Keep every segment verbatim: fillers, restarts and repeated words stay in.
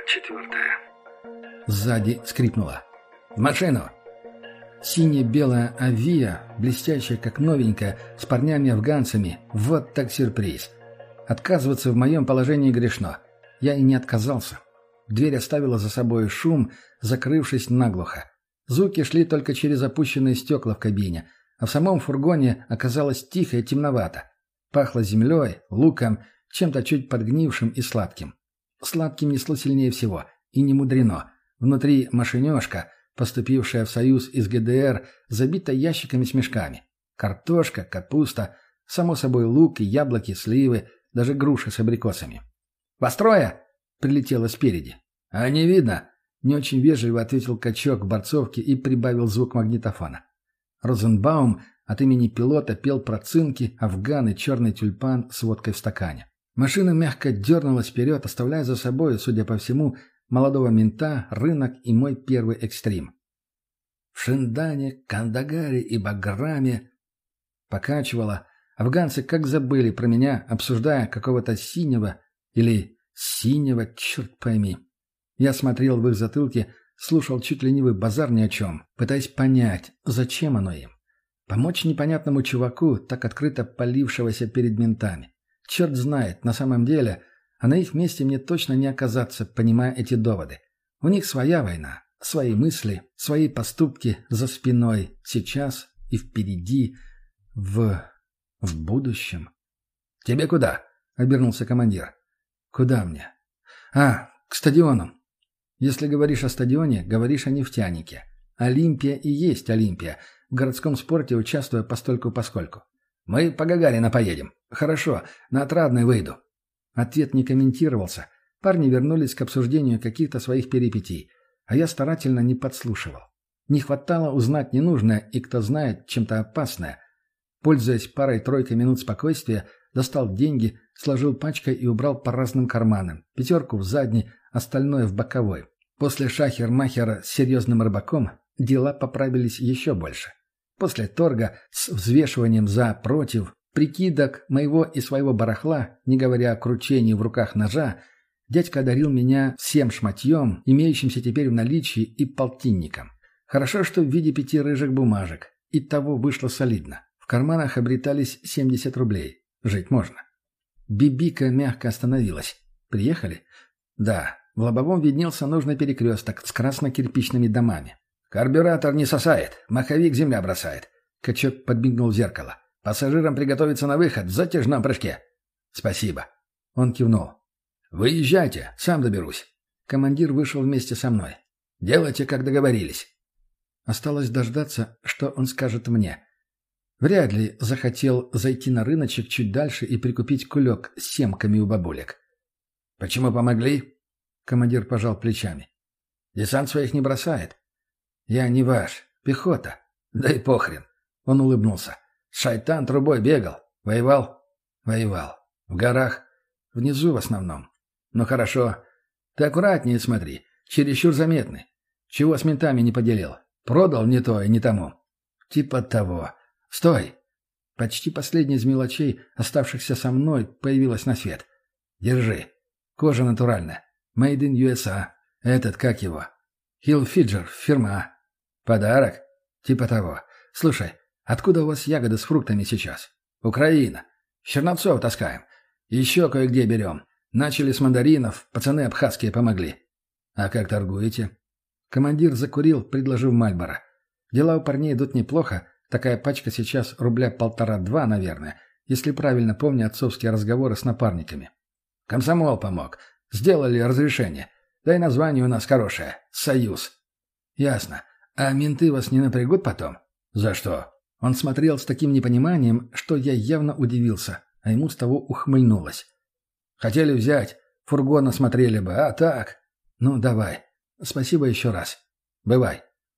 четвертая. Сзади скрипнуло. «В машину!» Сине-белая авиа, блестящая как новенькая, с парнями-афганцами. Вот так сюрприз. Отказываться в моем положении грешно. Я и не отказался. Дверь оставила за собой шум, закрывшись наглухо. Звуки шли только через опущенные стекла в кабине, а в самом фургоне оказалось тихо и темновато. Пахло землей, луком, чем-то чуть подгнившим и сладким. Сладким несло сильнее всего, и не мудрено. Внутри машинешка, поступившая в союз из ГДР, забита ящиками с мешками. Картошка, капуста, само собой лук и яблоки, сливы, даже груши с абрикосами. «Построя!» — прилетело спереди. «А не видно!» — не очень вежливо ответил качок в борцовке и прибавил звук магнитофона. Розенбаум от имени пилота пел про цинки, афган и черный тюльпан с водкой в стакане. Машина мягко дернулась вперед, оставляя за собой, судя по всему, молодого мента, рынок и мой первый экстрим. В Шиндане, Кандагаре и Баграме покачивало. Афганцы как забыли про меня, обсуждая какого-то синего или синего, черт пойми. Я смотрел в их затылки, слушал чуть ленивый базар ни о чем, пытаясь понять, зачем оно им. Помочь непонятному чуваку, так открыто полившегося перед ментами. Черт знает, на самом деле, а на их месте мне точно не оказаться, понимая эти доводы. У них своя война, свои мысли, свои поступки за спиной, сейчас и впереди, в... в будущем. «Тебе куда?» — обернулся командир. «Куда мне?» «А, к стадиону. Если говоришь о стадионе, говоришь о нефтянике. Олимпия и есть Олимпия. В городском спорте участвуя постольку-поскольку. Мы по Гагарина поедем. Хорошо, на Отрадной выйду». Ответ не комментировался. Парни вернулись к обсуждению каких-то своих перипетий, а я старательно не подслушивал. Не хватало узнать ненужное и, кто знает, чем-то опасное. Пользуясь парой-тройкой минут спокойствия, достал деньги, сложил пачкой и убрал по разным карманам. Пятерку в задний, остальное в боковой. После шахер-махера с серьезным рыбаком дела поправились еще больше. После торга с взвешиванием за-против, прикидок моего и своего барахла, не говоря о кручении в руках ножа, дядька одарил меня всем шматьем, имеющимся теперь в наличии, и полтинником. Хорошо, что в виде пяти рыжих бумажек. Итого вышло солидно. В карманах обретались семьдесят рублей. Жить можно. Бибика мягко остановилась. «Приехали?» «Да». В лобовом виднелся нужный перекресток с красно-кирпичными домами. «Карбюратор не сосает. Маховик земля бросает». Качок подмигнул в зеркало. «Пассажирам приготовиться на выход в затяжном прыжке». «Спасибо». Он кивнул. «Выезжайте, сам доберусь». Командир вышел вместе со мной. «Делайте, как договорились». Осталось дождаться, что он скажет мне. Вряд ли захотел зайти на рыночек чуть дальше и прикупить кулек с семками у бабулек. «Почему помогли?» Командир пожал плечами. «Десант своих не бросает». «Я не ваш. Пехота». «Да и похрен». Он улыбнулся. «Шайтан трубой бегал. Воевал?» «Воевал. В горах. Внизу в основном». «Ну хорошо. Ты аккуратнее смотри. Чересчур заметный. Чего с ментами не поделил? Продал не то и не тому». «Типа того. Стой!» Почти последняя из мелочей, оставшихся со мной, появилась на свет. «Держи. Кожа натуральная. Made in ю эс эй. Этот, как его? Хилл Фиджер, фирма. Подарок? Типа того. Слушай, откуда у вас ягоды с фруктами сейчас? Украина. С Черновцов таскаем. Еще кое-где берем. Начали с мандаринов, пацаны абхазские помогли. А как торгуете?» Командир закурил, предложив Мальборо. Дела у парней идут неплохо. Такая пачка сейчас рубля полтора-два, наверное, если правильно помню отцовские разговоры с напарниками. Комсомол помог. Сделали разрешение. Да и название у нас хорошее. «Союз». «Ясно. А менты вас не напрягут потом?» «За что?» Он смотрел с таким непониманием, что я явно удивился, а ему с того ухмыльнулось. «Хотели взять. Фургон осмотрели бы, а так...» «Ну, давай. Спасибо еще раз. Бывай».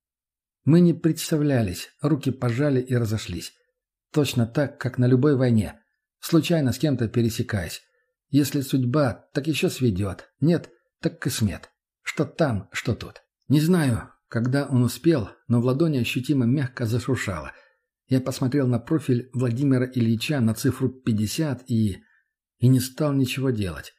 Мы не представлялись, руки пожали и разошлись. Точно так, как на любой войне. Случайно с кем-то пересекаясь. Если судьба, так еще сведет. Нет, так кисмет. Что там, что тут. Не знаю, когда он успел, но в ладони ощутимо мягко зашуршало. Я посмотрел на профиль Владимира Ильича, на цифру пятьдесят и... и не стал ничего делать.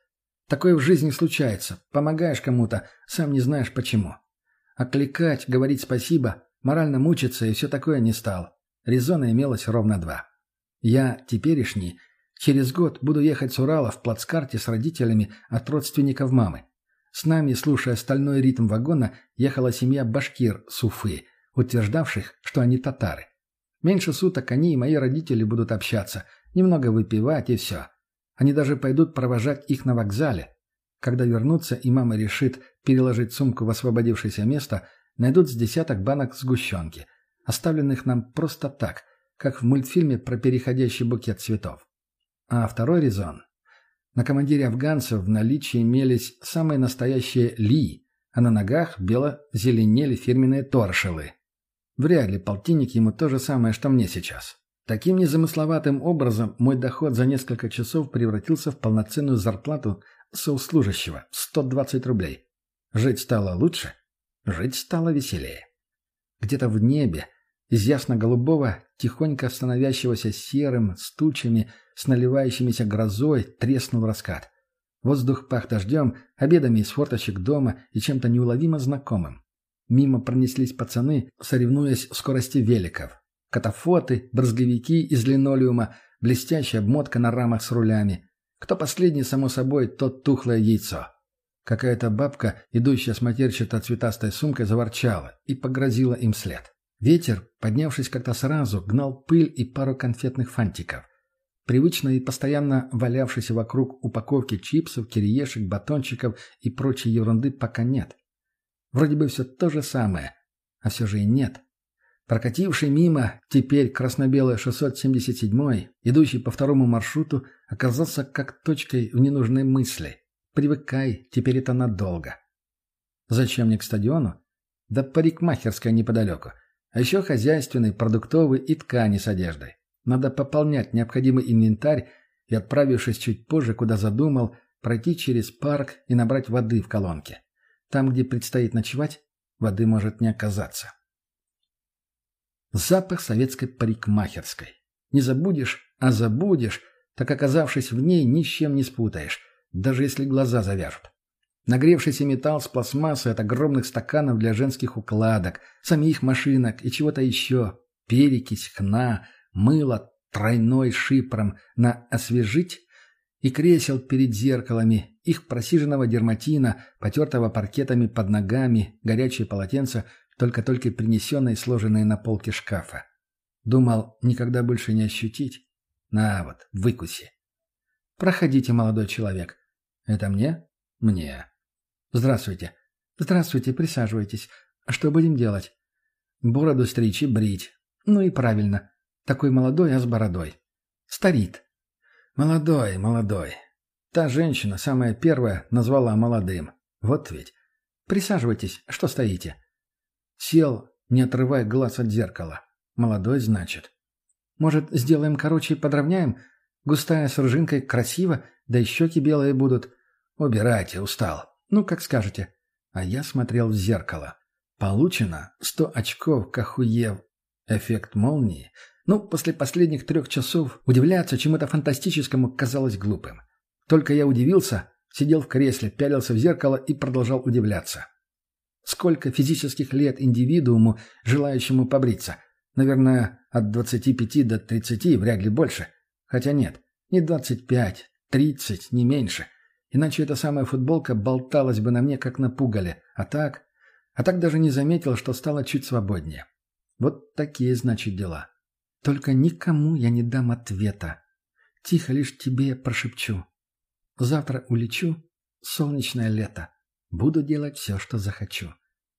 Такое в жизни случается. Помогаешь кому-то, сам не знаешь почему. Окликать, говорить спасибо, морально мучиться и все такое не стал. Резона имелось ровно два. Я, теперешний, через год буду ехать с Урала в плацкарте с родителями от родственников мамы. С нами, слушая стальной ритм вагона, ехала семья башкир с Уфы, утверждавших, что они татары. Меньше суток они и мои родители будут общаться, немного выпивать и все. Они даже пойдут провожать их на вокзале. Когда вернутся и мама решит переложить сумку в освободившееся место, найдут с десяток банок сгущенки, оставленных нам просто так, как в мультфильме про переходящий букет цветов. А второй резон. На командире афганцев в наличии имелись самые настоящие ли, а на ногах бело-зеленели фирменные торшелы. Вряд ли полтинник ему то же самое, что мне сейчас. Таким незамысловатым образом мой доход за несколько часов превратился в полноценную зарплату сослужащего – сто двадцать рублей. Жить стало лучше, жить стало веселее. Где-то в небе, из ясно-голубого, тихонько становящегося серым, с тучами, с наливающимися грозой, треснул раскат. Воздух пах дождем, обедами из форточек дома и чем-то неуловимо знакомым. Мимо пронеслись пацаны, соревнуясь в скорости великов. Катафоты, брызговики из линолеума, блестящая обмотка на рамах с рулями. Кто последний, само собой, тот тухлое яйцо. Какая-то бабка, идущая с матерчатой цветастой сумкой, заворчала и погрозила им след. Ветер, поднявшись как-то сразу, гнал пыль и пару конфетных фантиков. Привычно и постоянно валявшейся вокруг упаковки чипсов, кириешек, батончиков и прочей ерунды пока нет. Вроде бы все то же самое, а все же и нет. Прокативший мимо, теперь красно-белый шестьсот семьдесят седьмой, идущий по второму маршруту, оказался как точкой в ненужной мысли. Привыкай, теперь это надолго. Зачем мне к стадиону? Да парикмахерская неподалеку. А еще хозяйственный, продуктовый и ткани с одеждой. Надо пополнять необходимый инвентарь и, отправившись чуть позже, куда задумал, пройти через парк и набрать воды в колонке. Там, где предстоит ночевать, воды может не оказаться. Запах советской парикмахерской. Не забудешь, а забудешь, так, оказавшись в ней, ни с чем не спутаешь, даже если глаза завяжут. Нагревшийся металл с пластмассой от огромных стаканов для женских укладок, самих машинок и чего-то еще, перекись, хна, мыло тройной шипром на «освежить» и кресел перед зеркалами, их просиженного дерматина, потертого паркетами под ногами, горячие полотенца, только-только принесенные и сложенные на полке шкафа. Думал, никогда больше не ощутить? На вот, выкуси. Проходите, молодой человек. Это мне? Мне. Здравствуйте. Здравствуйте, присаживайтесь. Что будем делать? Бороду стричь и брить. Ну и правильно. Такой молодой, а с бородой. Старит. Молодой, молодой. Та женщина, самая первая, назвала молодым. Вот ведь. Присаживайтесь, что стоите? Сел, не отрывая глаз от зеркала. Молодой, значит. Может, сделаем короче и подровняем? Густая с рыжинкой красиво, да и щеки белые будут. Убирайте, устал. Ну, как скажете. А я смотрел в зеркало. Получено сто очков к охуев. Эффект молнии. Ну, после последних трех часов удивляться чему-то фантастическому казалось глупым. Только я удивился, сидел в кресле, пялился в зеркало и продолжал удивляться. Сколько физических лет индивидууму, желающему побриться? Наверное, от двадцати пяти до тридцати, вряд ли больше. Хотя нет, не двадцать пять, тридцать, не меньше. Иначе эта самая футболка болталась бы на мне, как на пугале. А так... А так даже не заметил, что стало чуть свободнее. Вот такие, значит, дела. Только никому я не дам ответа. Тихо лишь тебе прошепчу. Завтра улечу, солнечное лето. Буду делать все, что захочу.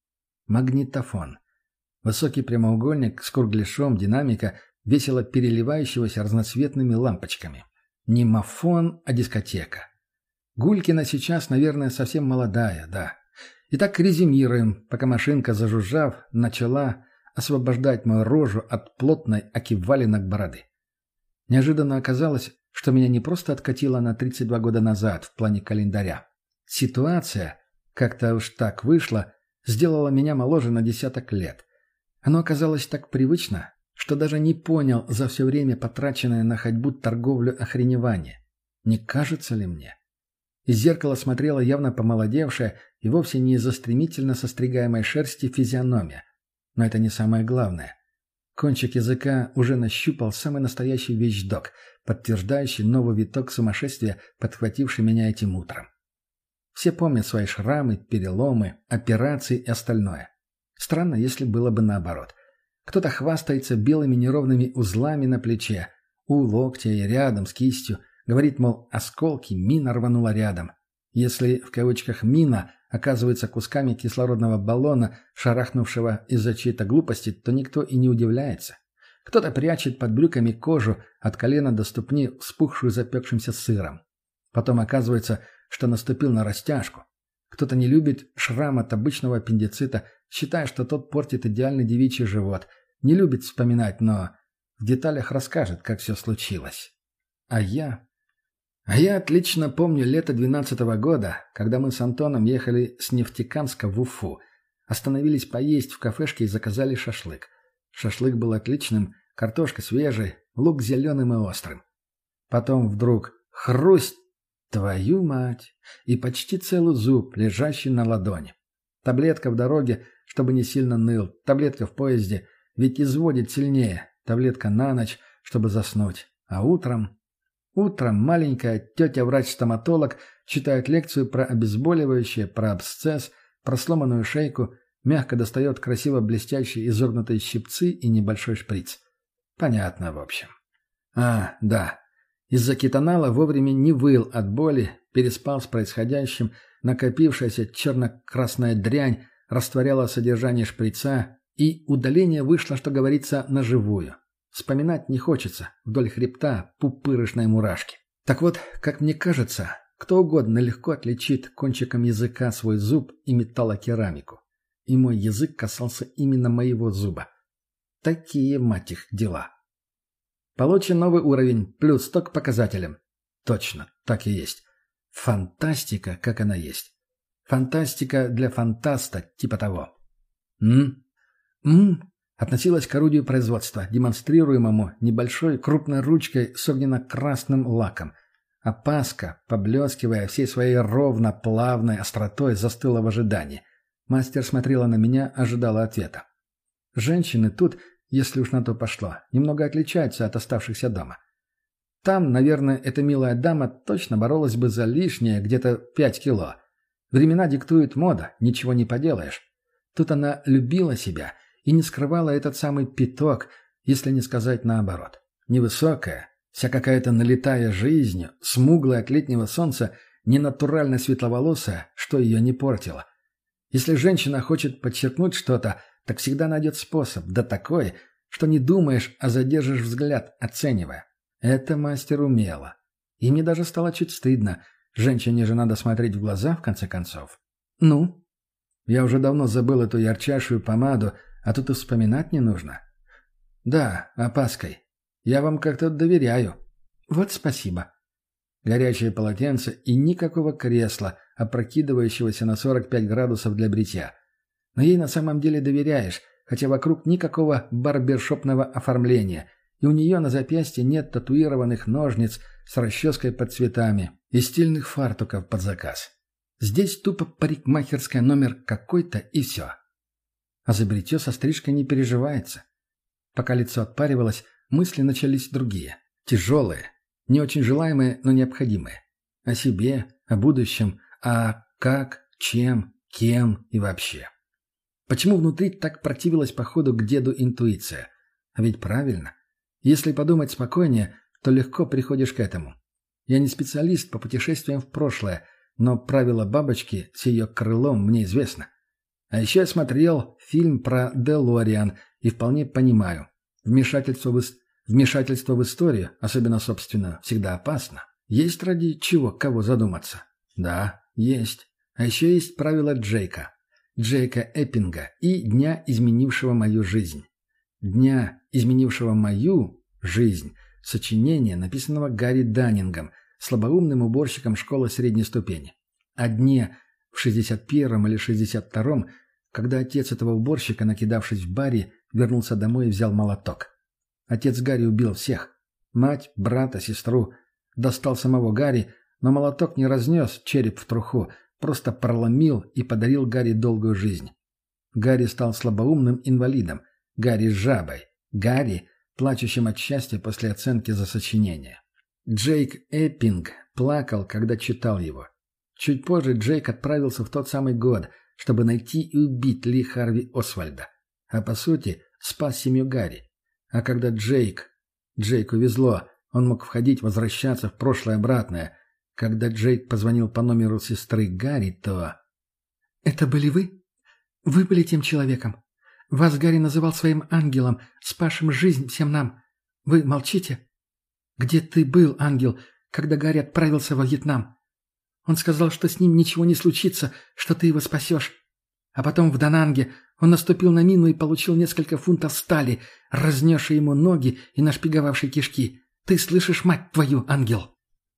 Магнитофон. Высокий прямоугольник с кругляшом динамика, весело переливающегося разноцветными лампочками. Не мафон, а дискотека. Гулькина сейчас, наверное, совсем молодая, да. Итак, резюмируем, пока машинка, зажужжав, начала освобождать мою рожу от плотной аки валенок бороды. Неожиданно оказалось, что меня не просто откатило на тридцать два года назад в плане календаря. Ситуация, как-то уж так вышла, сделала меня моложе на десяток лет. Оно оказалось так привычно, что даже не понял за все время потраченное на ходьбу торговлю охреневание. Не кажется ли мне? Из зеркала смотрела явно помолодевшая и вовсе не из-за стремительно состригаемой шерсти физиономия. Но это не самое главное. Кончик языка уже нащупал самый настоящий вещдок, подтверждающий новый виток сумасшествия, подхвативший меня этим утром. Все помнят свои шрамы, переломы, операции и остальное. Странно, если было бы наоборот. Кто-то хвастается белыми неровными узлами на плече, у локтя и рядом с кистью, говорит, мол, осколки, мина рванула рядом. Если в кавычках «мина» оказывается кусками кислородного баллона, шарахнувшего из-за чьей-то глупости, то никто и не удивляется. Кто-то прячет под брюками кожу от колена до ступни, вспухшую запекшимся сыром. Потом оказывается, что наступил на растяжку. Кто-то не любит шрам от обычного аппендицита, считая, что тот портит идеальный девичий живот. Не любит вспоминать, но в деталях расскажет, как все случилось. А я... А я отлично помню лето двенадцатого года, когда мы с Антоном ехали с Нефтекамска в Уфу. Остановились поесть в кафешке и заказали шашлык. Шашлык был отличным, картошка свежей, лук зеленым и острым. Потом вдруг хрусть, твою мать, и почти целый зуб, лежащий на ладони. Таблетка в дороге, чтобы не сильно ныл, таблетка в поезде, ведь изводит сильнее, таблетка на ночь, чтобы заснуть. А утром... Утром маленькая тетя-врач-стоматолог читает лекцию про обезболивающее, про абсцесс, про сломанную шейку, мягко достает красиво блестящие изогнутые щипцы и небольшой шприц. Понятно, в общем. А, да. Из-за кетонала вовремя не выл от боли, переспал с происходящим, накопившаяся черно-красная дрянь растворяла содержание шприца, и удаление вышло, что говорится, на живую. Вспоминать не хочется, вдоль хребта пупырышной мурашки. Так вот, как мне кажется, кто угодно легко отличит кончиком языка свой зуб и металлокерамику. И мой язык касался именно моего зуба. Такие, мать их, дела. Получен новый уровень, плюс сто к показателям. Точно, так и есть. Фантастика, как она есть. Фантастика для фантаста, типа того. М? М? Относилась к орудию производства, демонстрируемому небольшой крупной ручкой с огненно-красным лаком. Опаска, поблескивая всей своей ровно плавной остротой, застыла в ожидании. Мастер смотрела на меня, ожидала ответа. Женщины тут, если уж на то пошло, немного отличаются от оставшихся дома. Там, наверное, эта милая дама точно боролась бы за лишнее, где-то пять кило. Времена диктует мода, ничего не поделаешь. Тут она любила себя и не скрывала этот самый пяток, если не сказать наоборот. Невысокая, вся какая-то налитая жизнью, смуглая от летнего солнца, ненатурально светловолосая, что ее не портило. Если женщина хочет подчеркнуть что-то, так всегда найдет способ, да такой, что не думаешь, а задержишь взгляд, оценивая. Это мастер умела. И мне даже стало чуть стыдно. Женщине же надо смотреть в глаза, в конце концов. Ну? Я уже давно забыл эту ярчайшую помаду, а тут и вспоминать не нужно. Да, опаской. Я вам как-то доверяю. Вот спасибо. Горячее полотенце и никакого кресла, опрокидывающегося на сорок пять градусов для бритья. Но ей на самом деле доверяешь, хотя вокруг никакого барбершопного оформления, и у нее на запястье нет татуированных ножниц с расческой под цветами и стильных фартуков под заказ. Здесь тупо парикмахерская номер какой-то и все. А за бритье со стрижкой не переживается. Пока лицо отпаривалось, мысли начались другие. Тяжелые, не очень желаемые, но необходимые. О себе, о будущем, о как, чем, кем и вообще. Почему внутри так противилась походу к деду интуиция? А ведь правильно. Если подумать спокойнее, то легко приходишь к этому. Я не специалист по путешествиям в прошлое, но правило бабочки с ее крылом мне известно. А еще я смотрел фильм про Делориан и вполне понимаю. Вмешательство в, вмешательство в историю, особенно собственную, всегда опасно. Есть ради чего кого задуматься? Да, есть. А еще есть правило Джейка. Джейка Эппинга и дня, изменившего мою жизнь. Дня, изменившего мою жизнь. Сочинение, написанного Гарри Даннингом, слабоумным уборщиком школы средней ступени. О дне в шестьдесят первом или шестьдесят втором, когда отец этого уборщика, накидавшись в баре, вернулся домой и взял молоток. Отец Гарри убил всех. Мать, брата, сестру. Достал самого Гарри, Но молоток не разнес череп в труху, просто проломил и подарил Гарри долгую жизнь. Гарри стал слабоумным инвалидом, Гарри с жабой, Гарри, плачущим от счастья после оценки за сочинение. Джейк Эппинг плакал, когда читал его. Чуть позже Джейк отправился в тот самый год, чтобы найти и убить Ли Харви Освальда. А по сути, спас семью Гарри. А когда Джейк... Джейку везло, он мог входить, возвращаться в прошлое-обратное. Когда Джейк позвонил по номеру сестры Гарри, то... «Это были вы? Вы были тем человеком. Вас Гарри называл своим ангелом, спасшим жизнь всем нам. Вы молчите? Где ты был, ангел, когда Гарри отправился во Вьетнам? Он сказал, что с ним ничего не случится, что ты его спасешь. А потом в Дананге он наступил на мину и получил несколько фунтов стали, разнесшей ему ноги и нашпиговавшей кишки. Ты слышишь, мать твою, ангел?»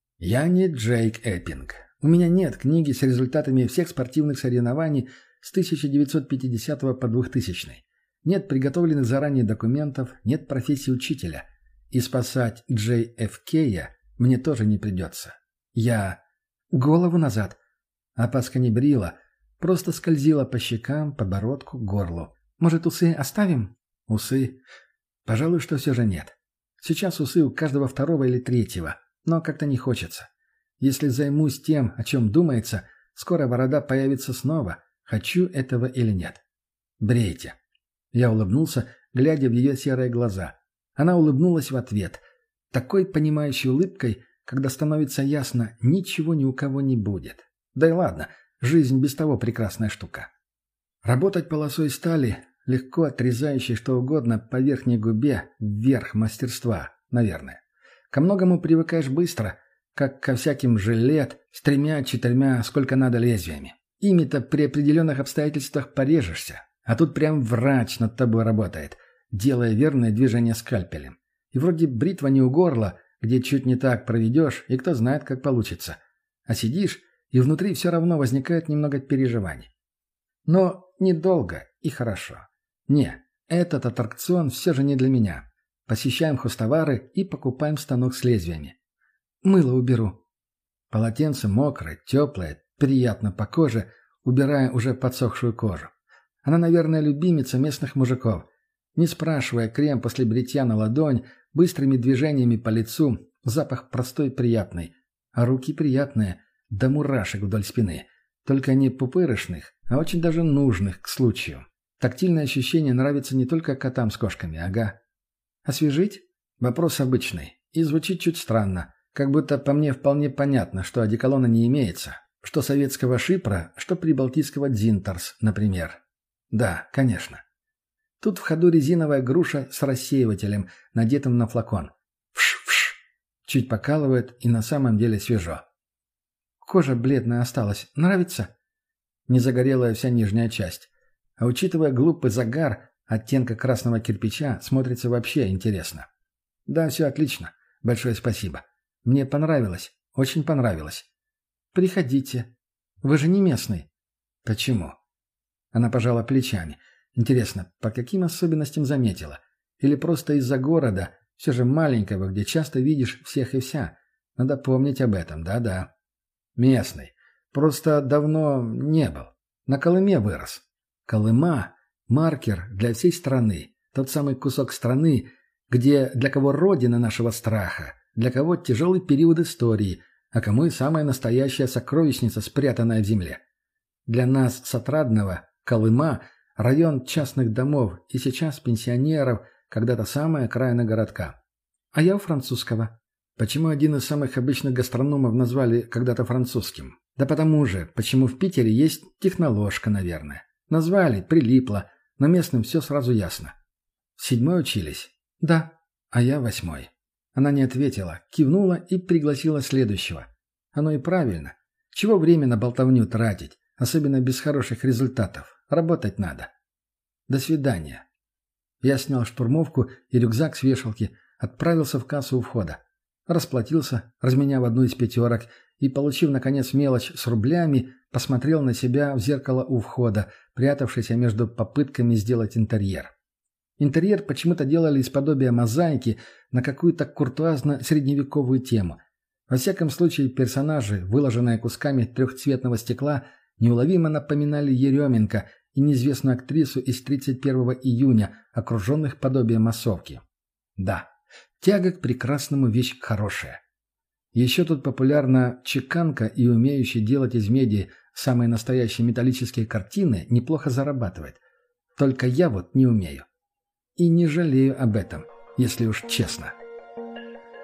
Я не Джейк Эппинг. У меня нет книги с результатами всех спортивных соревнований с тысяча девятьсот пятидесятого по двухтысячный. Нет приготовленных заранее документов, нет профессии учителя. И спасать Джей Эф Кея мне тоже не придется. Я... Голову назад. Опаска не брила, просто скользила по щекам, подбородку, горлу. Может, усы оставим? Усы? Пожалуй, что все же нет. Сейчас усы у каждого второго или третьего, но как-то не хочется. Если займусь тем, о чем думается, скоро борода появится снова, хочу этого или нет. Брейте. Я улыбнулся, глядя в ее серые глаза. Она улыбнулась в ответ. Такой понимающей улыбкой, когда становится ясно, ничего ни у кого не будет. Да и ладно, жизнь без того прекрасная штука. Работать полосой стали, легко отрезающей что угодно по верхней губе, верх мастерства, наверное. Ко многому привыкаешь быстро, как ко всяким жилет с тремя-четырьмя, сколько надо лезвиями. Ими-то при определенных обстоятельствах порежешься. А тут прям врач над тобой работает, делая верное движение скальпелем. И вроде бритва не у горла, где чуть не так проведешь, и кто знает, как получится. А сидишь, и внутри все равно возникает немного переживаний. Но недолго и хорошо. Не, этот аттракцион все же не для меня. Посещаем хостовары и покупаем станок с лезвиями. Мыло уберу. Полотенце мокрое, теплое, приятно по коже, убирая уже подсохшую кожу. Она, наверное, любимица местных мужиков. Не спрашивая, крем после бритья на ладонь, быстрыми движениями по лицу, запах простой и приятный. А руки приятные, до мурашек вдоль спины. Только не пупырышных, а очень даже нужных к случаю. Тактильное ощущение нравится не только котам с кошками, ага. Освежить? Вопрос обычный. И звучит чуть странно. Как будто по мне вполне понятно, что одеколона не имеется. Что советского шипра, что прибалтийского дзинтерс, например. Да, конечно. Тут в ходу резиновая груша с рассеивателем, надетым на флакон. Вш-вш. Чуть покалывает и на самом деле свежо. Кожа бледная осталась. Нравится? Не загорелая вся нижняя часть. А учитывая глупый загар, оттенка красного кирпича, смотрится вообще интересно. Да, все отлично. Большое спасибо. Мне понравилось. Очень понравилось. Приходите. Вы же не местный. Почему? Она пожала плечами. Интересно, по каким особенностям заметила? Или просто из-за города, все же маленького, где часто видишь всех и вся? Надо помнить об этом, да-да. Местный. Просто давно не был. На Колыме вырос. Колыма – маркер для всей страны. Тот самый кусок страны, где для кого родина нашего страха, для кого тяжелый период истории, а кому и самая настоящая сокровищница, спрятанная в земле. Для нас с Отрадного Колыма – район частных домов и сейчас пенсионеров, когда-то самая окраина городка. А я у французского. Почему один из самых обычных гастрономов назвали когда-то французским? Да потому же, почему в Питере есть техноложка, наверное. Назвали, прилипло, но местным все сразу ясно. В седьмой учились? Да, а я восьмой. Она не ответила, кивнула и пригласила следующего. Оно и правильно. Чего время на болтовню тратить, особенно без хороших результатов? Работать надо. До свидания. Я снял штурмовку и рюкзак с вешалки, отправился в кассу у входа. Расплатился, разменяв одну из пятерок, и, получив, наконец, мелочь с рублями, посмотрел на себя в зеркало у входа, прятавшееся между попытками сделать интерьер. Интерьер почему-то делали из подобия мозаики на какую-то куртуазно-средневековую тему. Во всяком случае, персонажи, выложенные кусками трехцветного стекла, неуловимо напоминали Еременко и неизвестную актрису из тридцать первого июня, окруженных подобием массовки. Да, тяга к прекрасному вещь хорошая. Еще тут популярна чеканка, и умеющий делать из меди самые настоящие металлические картины неплохо зарабатывает. Только я вот не умею. И не жалею об этом, если уж честно.